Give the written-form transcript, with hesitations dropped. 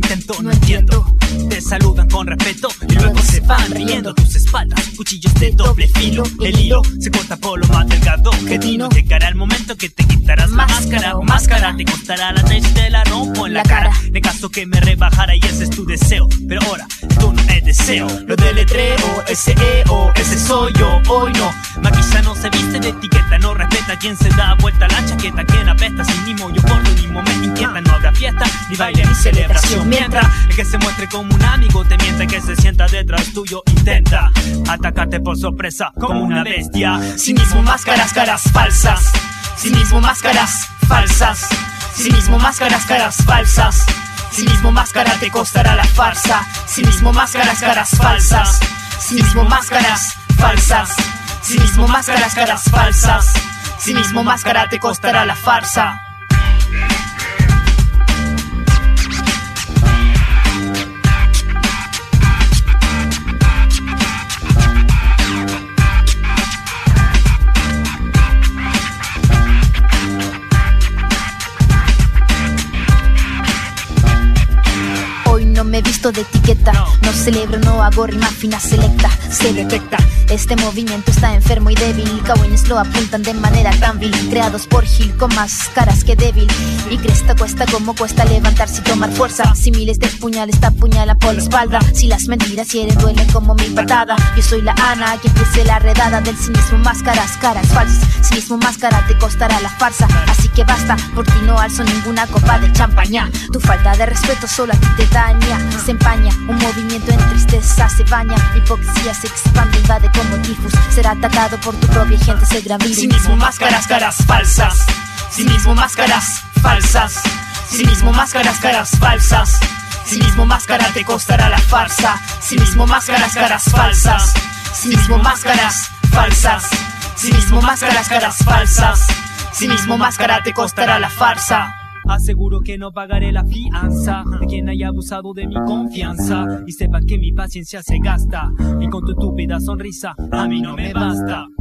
intento, no entiendo. Te saludan con respeto y luego se van riendo a tus espaldas. Cuchillos de doble filo, el hilo se corta por lo más delgado. Que Dino, llegará el momento que te quitarás la máscara. O máscara, te costará la tech, te la rompo en la cara. En caso que me rebajara y ese es tu deseo, pero ahora esto no es deseo. Lo deletreo, S-E-O, ese soy yo, hoy no. Maquilla no se viste de etiqueta, no respeta quien se da vuelta a la chaqueta. Quien apesta sin mimo, yo por lo mismo me inquieta. No habrá fiesta, ni baile, ni celebración. Mientras el que se muestre como un amigo te miente, que se sienta detrás tuyo intenta atacarte por sorpresa como una bestia. Cinismo, máscaras, caras falsas. Cinismo, máscaras falsas. Cinismo, máscaras, caras falsas. Cinismo, máscara, te costará la farsa. Cinismo, máscaras, caras falsas. Cinismo, máscaras falsas. Cinismo, máscaras, caras falsas. Cinismo, máscara, te costará la farsa. No me he visto de etiqueta, no celebro, no hago rima fina selecta. Se detecta, este movimiento está enfermo y débil. Cagüines lo apuntan de manera tan vil. Creados por Gil con más caras que débil. Y cresta cuesta como cuesta levantarse y tomar fuerza. Si miles de puñales te apuñalan por la espalda. Si las mentiras hieren duelen como mi patada. Yo soy la Ana que empiece la redada del cinismo, máscaras, caras falsas. Cinismo, máscara, te costará la farsa. Así que basta, por ti no alzo ninguna copa de champaña. Tu falta de respeto solo a ti te daña. Se empaña, un movimiento en tristeza se baña. Hipocresía se expande, invade como tifus. Será atacado por tu propia gente, se gran virus. Cinismo, máscaras, caras falsas. Cinismo, máscaras falsas. Cinismo, máscaras, caras falsas. Cinismo, máscara, te costará la farsa. Cinismo, máscaras, caras falsas. Cinismo, máscaras falsas. Cinismo, máscaras, caras falsas. Cinismo, máscara, te costará la farsa. Aseguro que no pagaré la fianza de quien haya abusado de mi confianza. Y sepa que mi paciencia se gasta, y con tu estúpida sonrisa a mí no me basta.